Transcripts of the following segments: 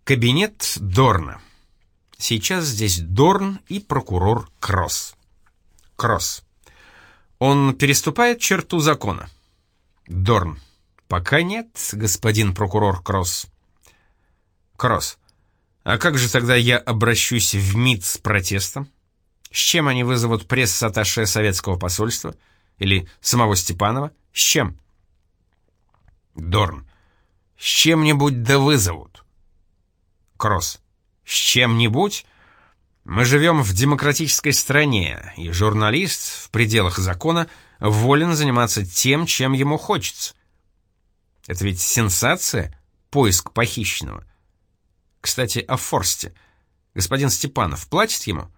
Кабинет Дорна. Сейчас здесь Дорн и прокурор Кросс. Кросс. Он переступает черту закона. Дорн. Пока нет, господин прокурор Кросс. Кросс. А как же тогда я обращусь в МИД с протестом? С чем они вызовут пресс-атташе советского посольства? Или самого Степанова? С чем? Дорн. С чем-нибудь да вызовут. Кросс. С чем-нибудь? Мы живем в демократической стране, и журналист в пределах закона волен заниматься тем, чем ему хочется. Это ведь сенсация, поиск похищенного. Кстати, о Форсте. Господин Степанов платит ему?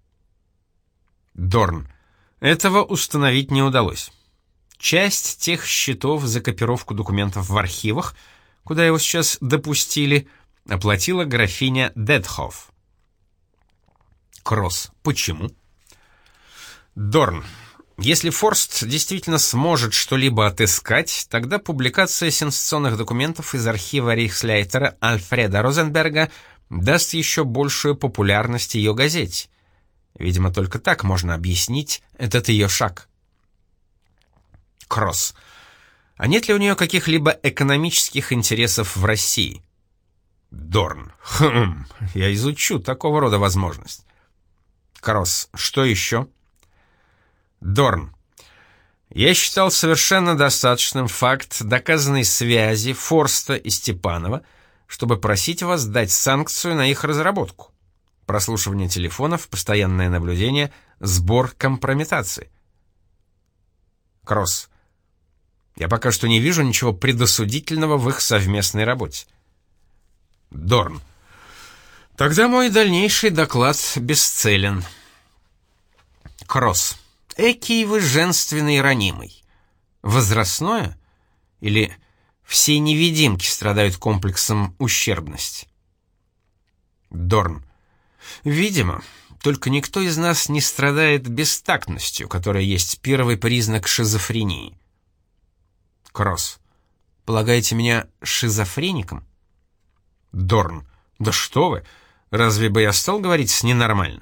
Дорн. Этого установить не удалось. Часть тех счетов за копировку документов в архивах, куда его сейчас допустили, оплатила графиня Детхоф. Кросс. Почему? Дорн. Если Форст действительно сможет что-либо отыскать, тогда публикация сенсационных документов из архива рейхсляйтера Альфреда Розенберга даст еще большую популярность ее газете. Видимо, только так можно объяснить этот ее шаг. Кросс. А нет ли у нее каких-либо экономических интересов в России? Дорн. Я изучу такого рода возможность. Кросс. Что еще? Дорн. Я считал совершенно достаточным факт доказанной связи Форста и Степанова, чтобы просить вас дать санкцию на их разработку. Прослушивание телефонов, постоянное наблюдение, сбор компрометации. Кросс. Я пока что не вижу ничего предосудительного в их совместной работе. Дорн. Тогда мой дальнейший доклад бесцелен. Кросс. Экий вы женственный ранимый. Возрастное? Или все невидимки страдают комплексом ущербности? Дорн. Видимо, только никто из нас не страдает бестактностью, которая есть первый признак шизофрении. Кросс. Полагаете меня шизофреником? Дорн. Да что вы, разве бы я стал говорить с ненормальным?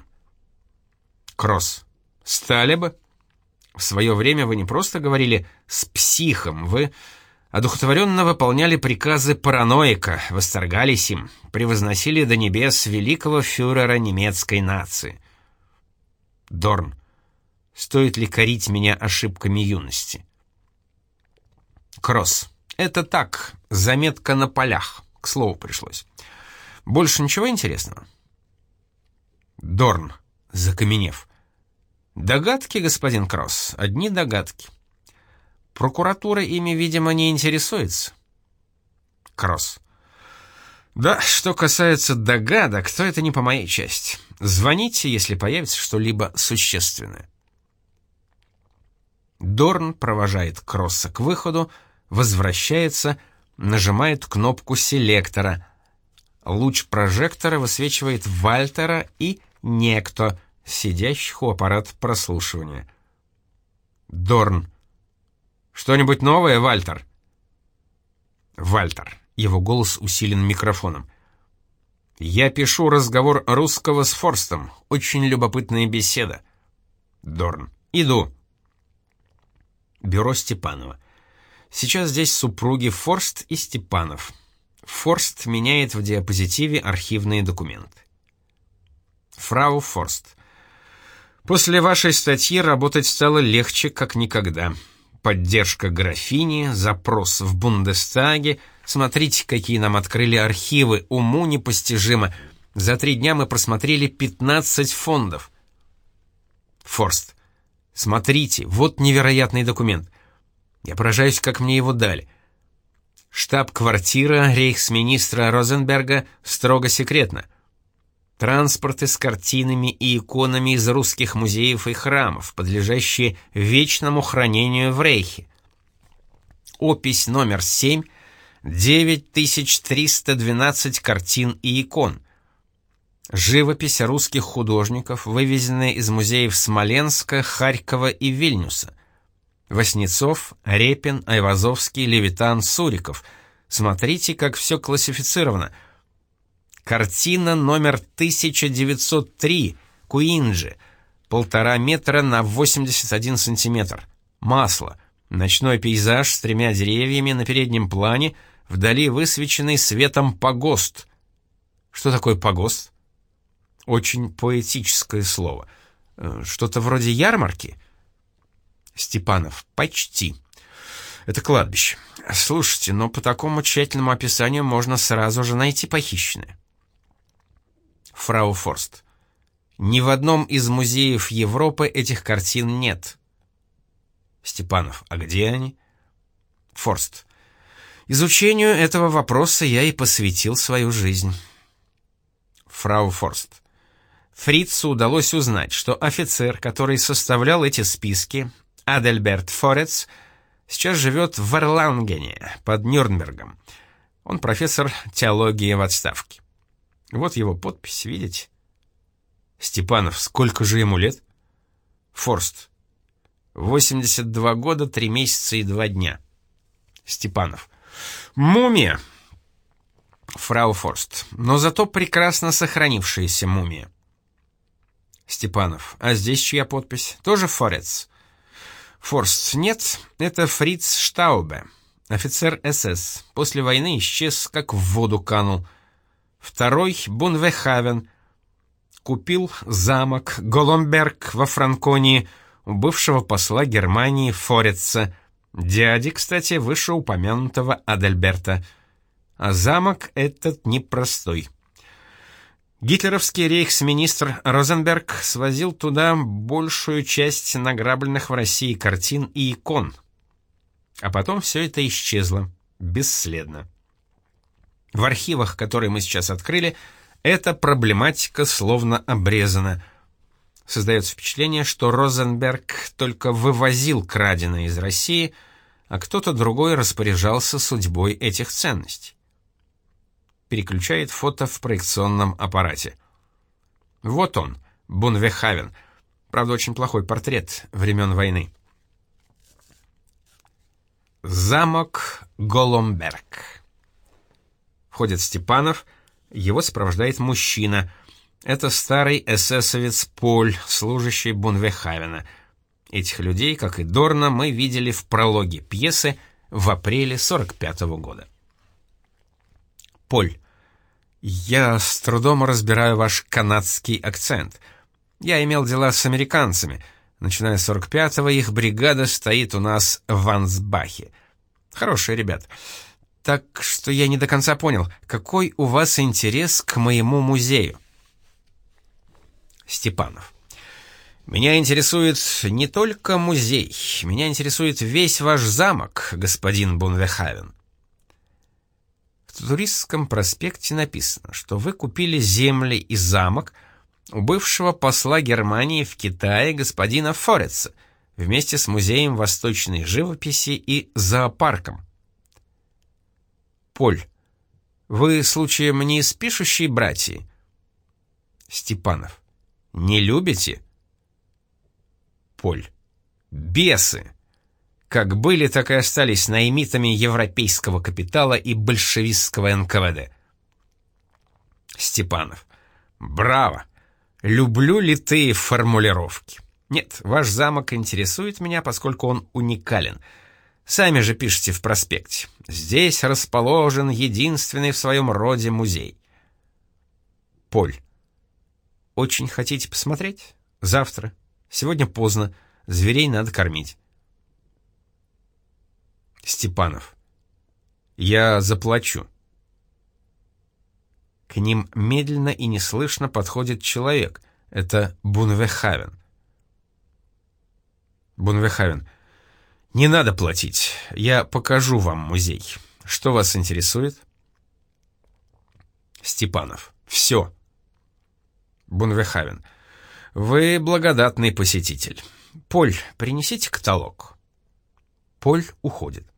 Кросс. Стали бы. В свое время вы не просто говорили с психом, вы одухотворенно выполняли приказы параноика, восторгались им, превозносили до небес великого фюрера немецкой нации. Дорн. Стоит ли корить меня ошибками юности? Кросс. Это так, заметка на полях, к слову пришлось. Больше ничего интересного? Дорн, закаменев. Догадки, господин Кросс, одни догадки. Прокуратура ими, видимо, не интересуется. Кросс. Да, что касается догадок, то это не по моей части. Звоните, если появится что-либо существенное. Дорн провожает Кросса к выходу, возвращается, нажимает кнопку селектора. Луч прожектора высвечивает Вальтера и некто, сидящих у аппарата прослушивания. Дорн. Что-нибудь новое, Вальтер? Вальтер. Его голос усилен микрофоном. Я пишу разговор русского с Форстом. Очень любопытная беседа. Дорн. Иду. Бюро Степанова. Сейчас здесь супруги Форст и Степанов. Форст меняет в диапозитиве архивные документы. Фрау Форст. После вашей статьи работать стало легче, как никогда. Поддержка графини, запрос в Бундестаге. Смотрите, какие нам открыли архивы, уму непостижимо. За 3 дня мы просмотрели 15 фондов. Форст. Смотрите, вот невероятный документ. Я поражаюсь, как мне его дали. Штаб-квартира рейхсминистра Розенберга строго секретна. Транспорты с картинами и иконами из русских музеев и храмов, подлежащие вечному хранению в Рейхе. Опись номер 7, 9312 картин и икон. Живопись русских художников, вывезенная из музеев Смоленска, Харькова и Вильнюса. Васнецов, Репин, Айвазовский, Левитан, Суриков. Смотрите, как все классифицировано. Картина номер 1903, Куинджи, 1,5 метра на 81 сантиметр. Масло. Ночной пейзаж с 3 деревьями на переднем плане, вдали высвеченный светом погост. Что такое погост? Очень поэтическое слово. Что-то вроде ярмарки? Степанов. Почти. Это кладбище. Слушайте, но по такому тщательному описанию можно сразу же найти похищенное. Фрау Форст. Ни в одном из музеев Европы этих картин нет. Степанов. А где они? Форст. Изучению этого вопроса я и посвятил свою жизнь. Фрау Форст. Фрицу удалось узнать, что офицер, который составлял эти списки, Адельберт Форец, сейчас живет в Эрлангене, под Нюрнбергом. Он профессор теологии в отставке. Вот его подпись, видите? Степанов. Сколько же ему лет? Форст. 82 года, 3 месяца и 2 дня. Степанов. Мумия. Фрау Форст. Но зато прекрасно сохранившаяся мумия. Степанов. А здесь чья подпись? Тоже Форец? Форст. Нет, это Фриц Штаубе, офицер СС. После войны исчез, как в воду канул. Второй Бунвехавен. Купил замок Голомберг во Франконии у бывшего посла Германии Фореца, дяди, кстати, вышеупомянутого Адальберта. А замок этот непростой. Гитлеровский рейхсминистр Розенберг свозил туда большую часть награбленных в России картин и икон. А потом все это исчезло, бесследно. В архивах, которые мы сейчас открыли, эта проблематика словно обрезана. Создается впечатление, что Розенберг только вывозил краденое из России, а кто-то другой распоряжался судьбой этих ценностей. Переключает фото в проекционном аппарате. Вот он, Бунвехавен. Правда, очень плохой портрет времен войны. Замок Голомберг. Входит Степанов, его сопровождает мужчина. Это старый эсэсовец Поль, служащий Бунвехавена. Этих людей, как и Дорна, мы видели в прологе пьесы в апреле 45-го года. Поль. Я с трудом разбираю ваш канадский акцент. Я имел дела с американцами. Начиная с 45-го их бригада стоит у нас в Ансбахе. Хорошие ребят. Так что я не до конца понял, какой у вас интерес к моему музею? Степанов. Меня интересует не только музей, меня интересует весь ваш замок, господин Бунвехавен. В туристском проспекте написано, что вы купили земли и замок у бывшего посла Германии в Китае господина Фореца вместе с музеем восточной живописи и зоопарком. Поль. Вы, случаем, не из пишущей братьи? Степанов. Не любите? Поль. Бесы! Как были, так и остались наймитами европейского капитала и большевистского НКВД. Степанов. Браво! Люблю литые формулировки. Нет, ваш замок интересует меня, поскольку он уникален. Сами же пишете в проспекте. Здесь расположен единственный в своем роде музей. Поль. Очень хотите посмотреть? Завтра. Сегодня поздно. Зверей надо кормить. Степанов. Я заплачу. К ним медленно и неслышно подходит человек. Это Бунвехавен. Бунвехавен. Не надо платить. Я покажу вам музей. Что вас интересует? Степанов. Все. Бунвехавен. Вы благодатный посетитель. Поль, принесите каталог. Поль уходит.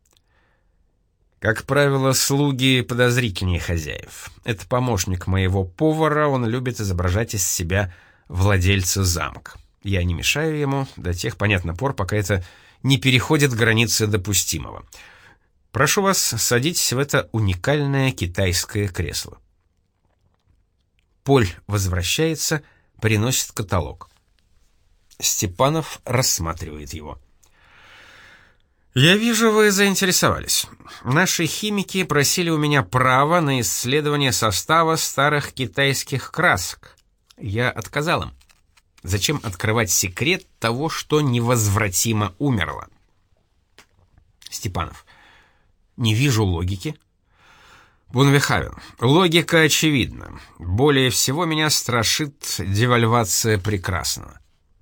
Как правило, слуги подозрительнее хозяев. Это помощник моего повара, он любит изображать из себя владельца замка. Я не мешаю ему до тех, понятно, пор, пока это не переходит границы допустимого. Прошу вас, садитесь в это уникальное китайское кресло. Поль возвращается, приносит каталог. Степанов рассматривает его. «Я вижу, вы заинтересовались. Наши химики просили у меня право на исследование состава старых китайских красок. Я отказал им. Зачем открывать секрет того, что невозвратимо умерло?» Степанов. «Не вижу логики». Бунвехавен. «Логика очевидна. Более всего меня страшит девальвация прекрасного».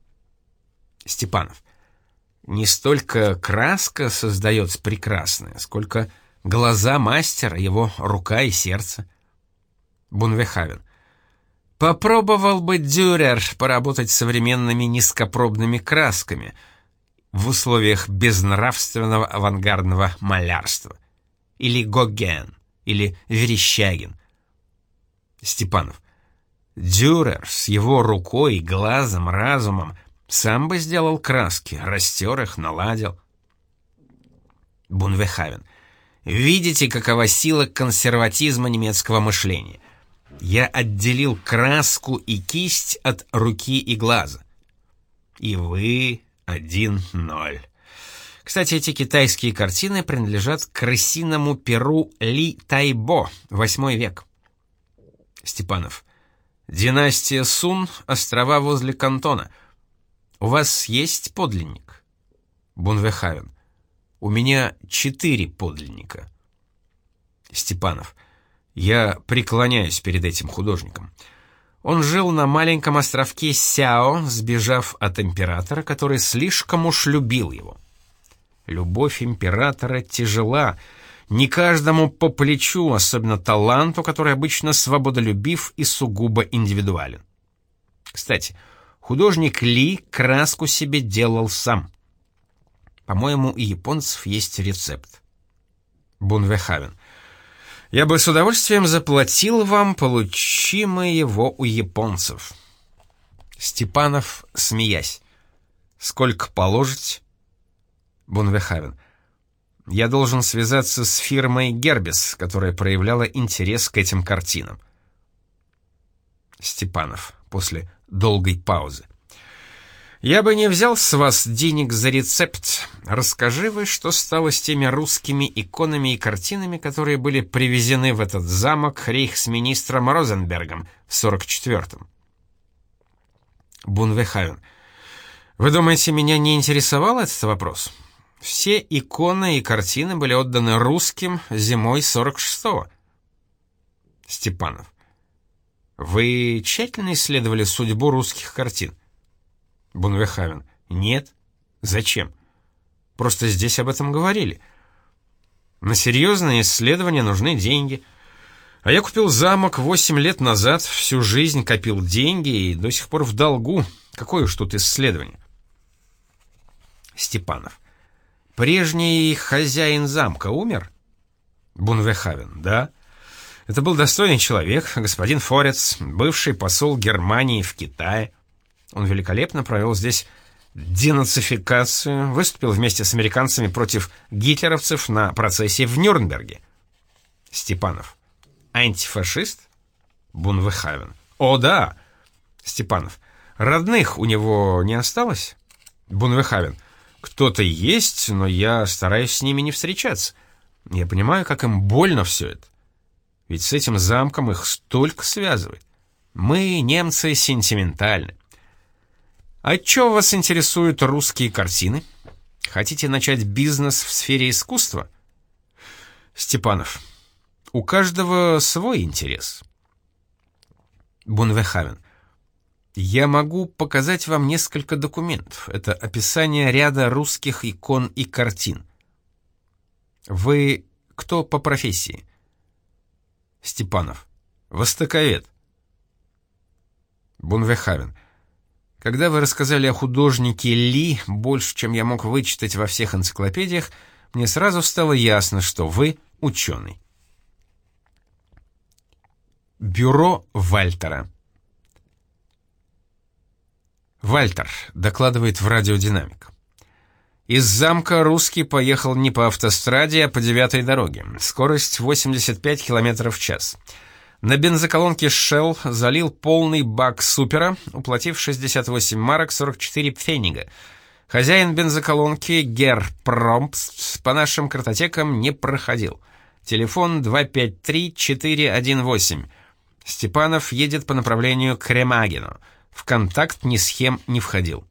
Степанов. «Не столько краска создается прекрасная, сколько глаза мастера, его рука и сердце». Бунвехавен. «Попробовал бы Дюрер поработать с современными низкопробными красками в условиях безнравственного авангардного малярства. Или Гоген, или Верещагин». Степанов. «Дюрер с его рукой, глазом, разумом сам бы сделал краски, растер их, наладил». Бунвехавен. «Видите, какова сила консерватизма немецкого мышления? Я отделил краску и кисть от руки и глаза. И вы 1-0. Кстати, эти китайские картины принадлежат к крысиному перу Ли Тайбо, 8 век». Степанов. «Династия Сун, острова возле Кантона. У вас есть подлинник?» Бунвехавен. «У меня 4 подлинника». Степанов. «Я преклоняюсь перед этим художником. Он жил на маленьком островке Сяо, сбежав от императора, который слишком уж любил его. Любовь императора тяжела, не каждому по плечу, особенно таланту, который обычно свободолюбив и сугубо индивидуален. Кстати, художник Ли краску себе делал сам. По-моему, у японцев есть рецепт». Бунвехавен. «Я бы с удовольствием заплатил вам, получимое его у японцев». Степанов, смеясь. «Сколько положить?» Бунвехавен. «Я должен связаться с фирмой Гербес, которая проявляла интерес к этим картинам». Степанов, после долгой паузы. «Я бы не взял с вас денег за рецепт. Расскажи вы, что стало с теми русскими иконами и картинами, которые были привезены в этот замок рейхсминистром Розенбергом в 44-м». Бунвехавен. «Вы думаете, меня не интересовал этот вопрос? Все иконы и картины были отданы русским зимой 46-го». Степанов. «Вы тщательно исследовали судьбу русских картин?» Бунвехавен. «Нет. Зачем? Просто здесь об этом говорили. На серьезные исследования нужны деньги. А я купил замок 8 лет назад, всю жизнь копил деньги и до сих пор в долгу. Какое уж тут исследование?» Степанов. «Прежний хозяин замка умер?» Бунвехавен. «Да. Это был достойный человек, господин Форец, бывший посол Германии в Китае. Он великолепно провел здесь денацификацию, выступил вместе с американцами против гитлеровцев на процессе в Нюрнберге». Степанов. «Антифашист?» Бунвехавен. «О, да!» Степанов. «Родных у него не осталось?» Бунвехавен. «Кто-то есть, но я стараюсь с ними не встречаться. Я понимаю, как им больно все это. Ведь с этим замком их столько связывает. Мы, немцы, сентиментальны. А чё вас интересуют русские картины? Хотите начать бизнес в сфере искусства?» Степанов. «У каждого свой интерес». Бунвехавен. «Я могу показать вам несколько документов. Это описание ряда русских икон и картин. Вы кто по профессии?» Степанов. «Востоковед». Бунвехавен. «Когда вы рассказали о художнике Ли больше, чем я мог вычитать во всех энциклопедиях, мне сразу стало ясно, что вы ученый». Бюро Вальтера. Вальтер докладывает в радиодинамик. Из замка русский поехал не по автостраде, а по 9-й дороге. Скорость 85 км в час. На бензоколонке Shell залил полный бак супера, уплатив 68 марок 44 пфеннига. Хозяин бензоколонки Герр Промпст по нашим картотекам не проходил. Телефон 253-418. Степанов едет по направлению к Ремагену. В контакт ни с кем не входил.